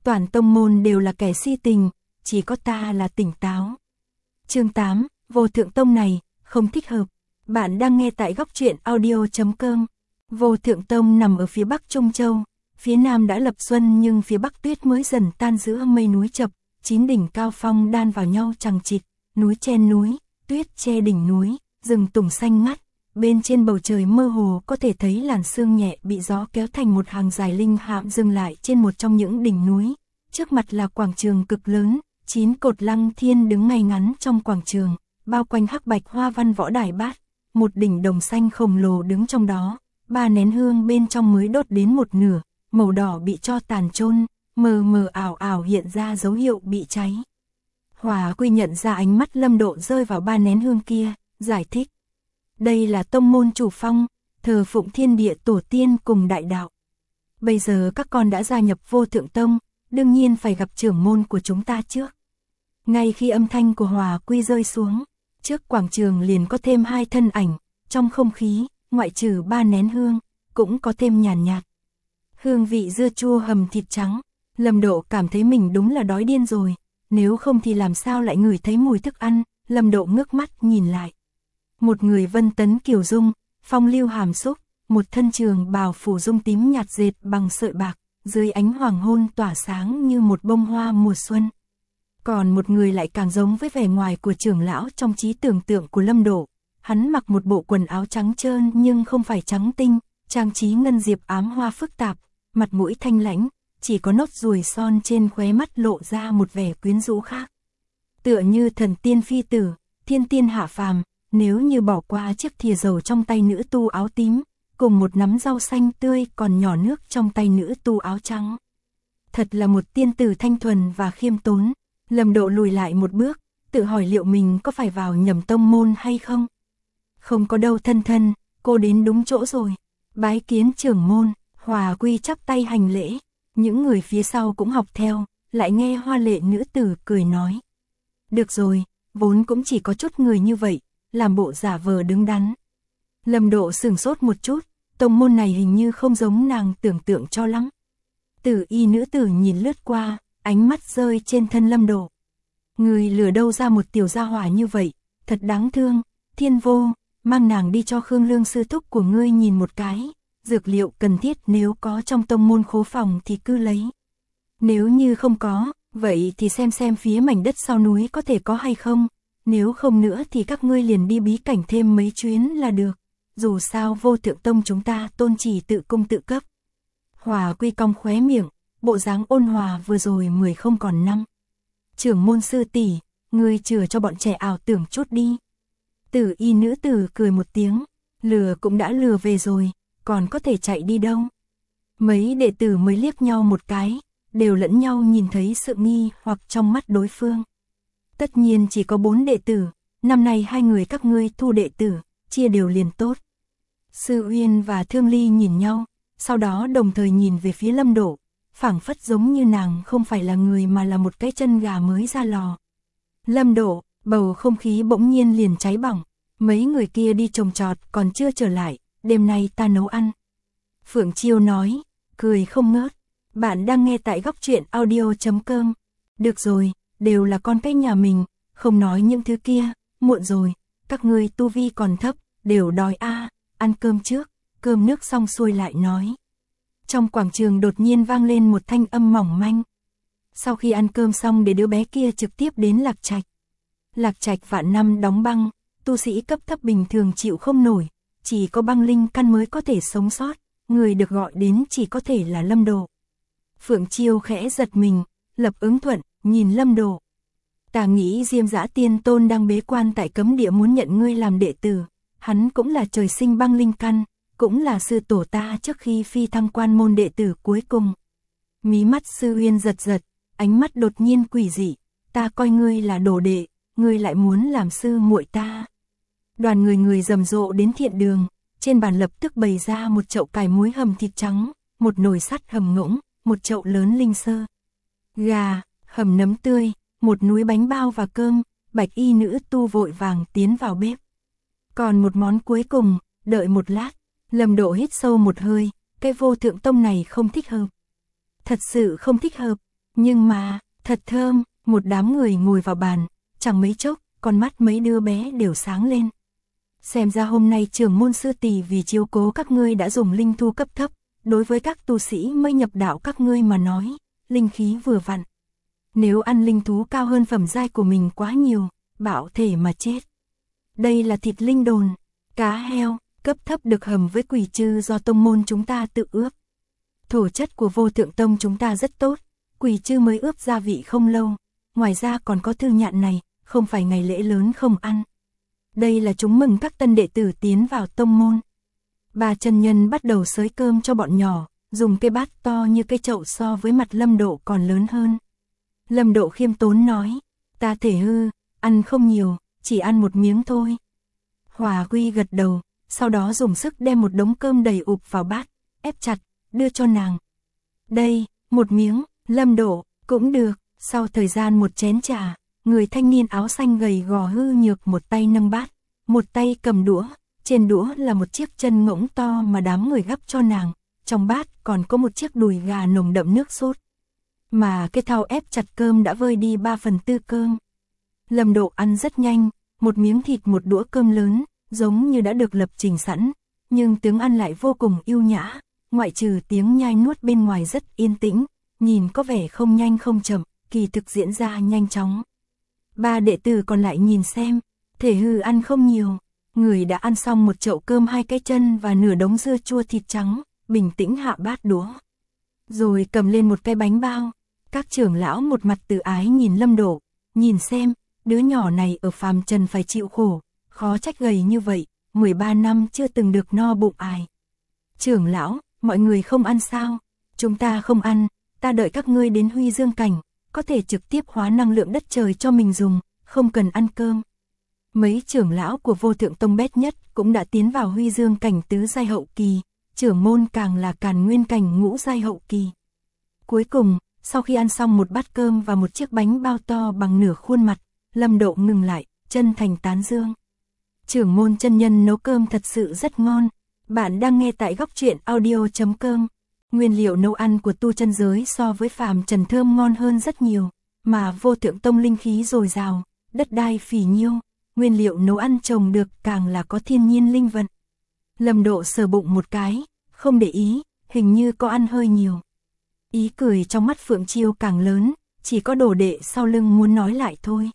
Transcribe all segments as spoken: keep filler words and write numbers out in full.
toàn tông môn đều là kẻ si tình, chỉ có ta là tỉnh táo. Chương tám, Vô Thượng Tông này, không thích hợp. Bạn đang nghe tại góc truyện audio chấm com. Vô Thượng Tông nằm ở phía bắc Trung Châu, phía nam đã lập xuân nhưng phía bắc tuyết mới dần tan giữa mây núi chập, chín đỉnh cao phong đan vào nhau chằng chịt, núi chen núi, tuyết che đỉnh núi, rừng tùng xanh ngắt. Bên trên bầu trời mơ hồ có thể thấy làn sương nhẹ bị gió kéo thành một hàng dài linh hạm dừng lại trên một trong những đỉnh núi. Trước mặt là quảng trường cực lớn, chín cột lăng thiên đứng ngay ngắn trong quảng trường, bao quanh hắc bạch hoa văn võ đài bát. Một đỉnh đồng xanh khổng lồ đứng trong đó, ba nén hương bên trong mới đốt đến một nửa, màu đỏ bị tro tàn chôn, mờ mờ ảo ảo hiện ra dấu hiệu bị cháy. Hòa Quy nhận ra ánh mắt Lâm Độ rơi vào ba nén hương kia, giải thích. Đây là tông môn chủ phong, thờ phụng thiên địa tổ tiên cùng đại đạo. Bây giờ các con đã gia nhập Vô Thượng Tông, đương nhiên phải gặp trưởng môn của chúng ta trước. Ngay khi âm thanh của Hòa Quy rơi xuống, trước quảng trường liền có thêm hai thân ảnh, trong không khí, ngoại trừ ba nén hương, cũng có thêm nhàn nhạt. Hương vị dưa chua hầm thịt trắng, Lâm Độ cảm thấy mình đúng là đói điên rồi, nếu không thì làm sao lại ngửi thấy mùi thức ăn. Lâm Độ ngước mắt nhìn lại. Một người vân tấn kiều dung, phong lưu hàm xúc, một thân trường bào phủ dung tím nhạt dệt bằng sợi bạc, dưới ánh hoàng hôn tỏa sáng như một bông hoa mùa xuân. Còn một người lại càng giống với vẻ ngoài của trưởng lão trong trí tưởng tượng của Lâm Độ. Hắn mặc một bộ quần áo trắng trơn nhưng không phải trắng tinh, trang trí ngân diệp ám hoa phức tạp, mặt mũi thanh lãnh, chỉ có nốt ruồi son trên khóe mắt lộ ra một vẻ quyến rũ khác. Tựa như thần tiên phi tử, thiên tiên hạ phàm, nếu như bỏ qua chiếc thìa dầu trong tay nữ tu áo tím, cùng một nắm rau xanh tươi còn nhỏ nước trong tay nữ tu áo trắng. Thật là một tiên tử thanh thuần và khiêm tốn. Lâm Độ lùi lại một bước, tự hỏi liệu mình có phải vào nhầm tông môn hay không. Không có đâu thân thân, cô đến đúng chỗ rồi. Bái kiến trưởng môn. Hòa Quy chắp tay hành lễ. Những người phía sau cũng học theo, lại nghe hoa lệ nữ tử cười nói. Được rồi, vốn cũng chỉ có chút người như vậy, làm bộ giả vờ đứng đắn. Lâm Độ sửng sốt một chút, tông môn này hình như không giống nàng tưởng tượng cho lắm. Tử y nữ tử nhìn lướt qua, ánh mắt rơi trên thân Lâm Độ. Người lừa đâu ra một tiểu gia hỏa như vậy, thật đáng thương. Thiên Vô, mang nàng đi cho Khương Lương sư thúc của ngươi nhìn một cái. Dược liệu cần thiết nếu có trong tông môn khố phòng thì cứ lấy. Nếu như không có, vậy thì xem xem phía mảnh đất sau núi có thể có hay không. Nếu không nữa thì các ngươi liền đi bí cảnh thêm mấy chuyến là được. Dù sao Vô Thượng Tông chúng ta tôn chỉ tự cung tự cấp. Hòa Quy cong khóe miệng, bộ dáng ôn hòa vừa rồi mười không còn năm. Trưởng môn sư tỷ, ngươi chừa cho bọn trẻ ảo tưởng chút đi. Tử y nữ tử cười một tiếng, lừa cũng đã lừa về rồi, còn có thể chạy đi đâu. Mấy đệ tử mới liếc nhau một cái, đều lẫn nhau nhìn thấy sự nghi hoặc trong mắt đối phương. Tất nhiên chỉ có bốn đệ tử, năm nay hai người các ngươi thu đệ tử, chia đều liền tốt. Sư Uyên và Thương Ly nhìn nhau, sau đó đồng thời nhìn về phía Lâm Độ, phảng phất giống như nàng không phải là người mà là một cái chân gà mới ra lò. Lâm Độ, bầu không khí bỗng nhiên liền cháy bỏng, mấy người kia đi trồng trọt còn chưa trở lại, đêm nay ta nấu ăn. Phượng Chiêu nói, cười không ngớt, bạn đang nghe tại góc truyện audio chấm com. Được rồi, đều là con cái nhà mình, không nói những thứ kia, muộn rồi, các ngươi tu vi còn thấp, đều đói a, à, ăn cơm trước, cơm nước xong xuôi lại nói. Trong quảng trường đột nhiên vang lên một thanh âm mỏng manh. Sau khi ăn cơm xong để đứa bé kia trực tiếp đến Lạc Trạch. Lạc Trạch vạn năm đóng băng, tu sĩ cấp thấp bình thường chịu không nổi, chỉ có băng linh căn mới có thể sống sót, người được gọi đến chỉ có thể là Lâm Độ. Phượng Chiêu khẽ giật mình, lập ứng thuận, nhìn Lâm Độ. Ta nghĩ Diêm Dã Tiên Tôn đang bế quan tại cấm địa muốn nhận ngươi làm đệ tử, hắn cũng là trời sinh băng linh căn, cũng là sư tổ ta trước khi phi thăng quan môn đệ tử cuối cùng. Mí mắt Sư Uyên giật giật, ánh mắt đột nhiên quỷ dị, ta coi ngươi là đồ đệ, ngươi lại muốn làm sư muội ta. Đoàn người người rầm rộ đến thiện đường, trên bàn lập tức bày ra một chậu cải muối hầm thịt trắng, một nồi sắt hầm ngỗng, một chậu lớn linh sơ, gà, hầm nấm tươi, một núi bánh bao và cơm. Bạch y nữ tu vội vàng tiến vào bếp. Còn một món cuối cùng, đợi một lát, Lâm Độ hít sâu một hơi, cái Vô Thượng Tông này không thích hợp. Thật sự không thích hợp. Nhưng mà, thật thơm, một đám người ngồi vào bàn, chẳng mấy chốc, con mắt mấy đứa bé đều sáng lên. Xem ra hôm nay trưởng môn sư tỷ vì chiếu cố các ngươi đã dùng linh thu cấp thấp, đối với các tu sĩ mới nhập đạo các ngươi mà nói, linh khí vừa vặn. Nếu ăn linh thú cao hơn phẩm giai của mình quá nhiều, bạo thể mà chết. Đây là thịt linh đồn, cá heo, cấp thấp được hầm với quỷ trư do tông môn chúng ta tự ướp. Thổ chất của vô thượng tông chúng ta rất tốt, quỷ trư mới ướp gia vị không lâu, ngoài ra còn có thư nhạn này, không phải ngày lễ lớn không ăn. Đây là chúng mừng các tân đệ tử tiến vào tông môn. Bà chân nhân bắt đầu xới cơm cho bọn nhỏ, dùng cái bát to như cái chậu so với mặt Lâm Độ còn lớn hơn. Lâm Độ khiêm tốn nói, ta thể hư, ăn không nhiều, chỉ ăn một miếng thôi. Hòa Quy gật đầu, sau đó dùng sức đem một đống cơm đầy ụp vào bát, ép chặt, đưa cho nàng. Đây, một miếng, Lâm Độ, cũng được. Sau thời gian một chén trà, người thanh niên áo xanh gầy gò hư nhược một tay nâng bát, một tay cầm đũa, trên đũa là một chiếc chân ngỗng to mà đám người gắp cho nàng, trong bát còn có một chiếc đùi gà nồng đậm nước sốt. Mà cái thau ép chặt cơm đã vơi đi ba phần tư cơm. Lâm Độ ăn rất nhanh, một miếng thịt một đũa cơm lớn, giống như đã được lập trình sẵn, nhưng tướng ăn lại vô cùng yêu nhã, ngoại trừ tiếng nhai nuốt bên ngoài rất yên tĩnh, nhìn có vẻ không nhanh không chậm, kỳ thực diễn ra nhanh chóng. Ba đệ tử còn lại nhìn xem, thể hư ăn không nhiều, người đã ăn xong một chậu cơm hai cái chân và nửa đống dưa chua thịt trắng, bình tĩnh hạ bát đũa. Rồi cầm lên một cái bánh bao, các trưởng lão một mặt từ ái nhìn Lâm Độ, nhìn xem, đứa nhỏ này ở phàm trần phải chịu khổ, khó trách gầy như vậy, mười ba năm chưa từng được no bụng ai. Trưởng lão, mọi người không ăn sao? Chúng ta không ăn, ta đợi các ngươi đến Huy Dương cảnh, có thể trực tiếp hóa năng lượng đất trời cho mình dùng, không cần ăn cơm. Mấy trưởng lão của Vô Thượng Tông bét nhất cũng đã tiến vào Huy Dương cảnh tứ giai hậu kỳ, trưởng môn càng là Càn Nguyên cảnh ngũ giai hậu kỳ. Cuối cùng, sau khi ăn xong một bát cơm và một chiếc bánh bao to bằng nửa khuôn mặt, Lâm Độ ngừng lại, chân thành tán dương. Trưởng môn chân nhân nấu cơm thật sự rất ngon. Bạn đang nghe tại góc truyện audio chấm com. Nguyên liệu nấu ăn của tu chân giới so với phàm trần thơm ngon hơn rất nhiều, mà Vô Thượng Tông linh khí dồi dào, đất đai phì nhiêu, nguyên liệu nấu ăn trồng được càng là có thiên nhiên linh vận. Lâm Độ sờ bụng một cái, không để ý, hình như có ăn hơi nhiều. Ý cười trong mắt Phượng Chiêu càng lớn, chỉ có đồ đệ sau lưng muốn nói lại thôi.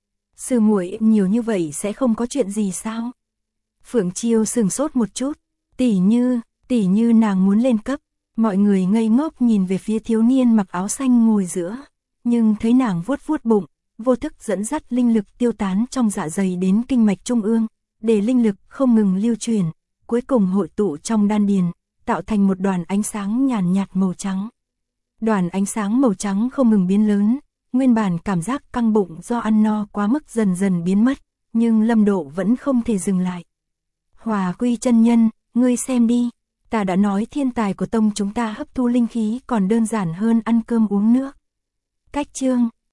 Sư muội nhiều như vậy sẽ không có chuyện gì sao? Phượng Chiêu sừng sốt một chút, tỉ như, tỉ như nàng muốn lên cấp, mọi người ngây ngốc nhìn về phía thiếu niên mặc áo xanh ngồi giữa, nhưng thấy nàng vuốt vuốt bụng, vô thức dẫn dắt linh lực tiêu tán trong dạ dày đến kinh mạch trung ương, để linh lực không ngừng lưu truyền, cuối cùng hội tụ trong đan điền, tạo thành một đoàn ánh sáng nhàn nhạt màu trắng. Đoàn ánh sáng màu trắng không ngừng biến lớn, nguyên bản cảm giác căng bụng do ăn no quá mức dần dần biến mất, nhưng Lâm Độ vẫn không thể dừng lại. Hòa Quy chân nhân, ngươi xem đi, ta đã nói thiên tài của tông chúng ta hấp thu linh khí còn đơn giản hơn ăn cơm uống nước. Cách chương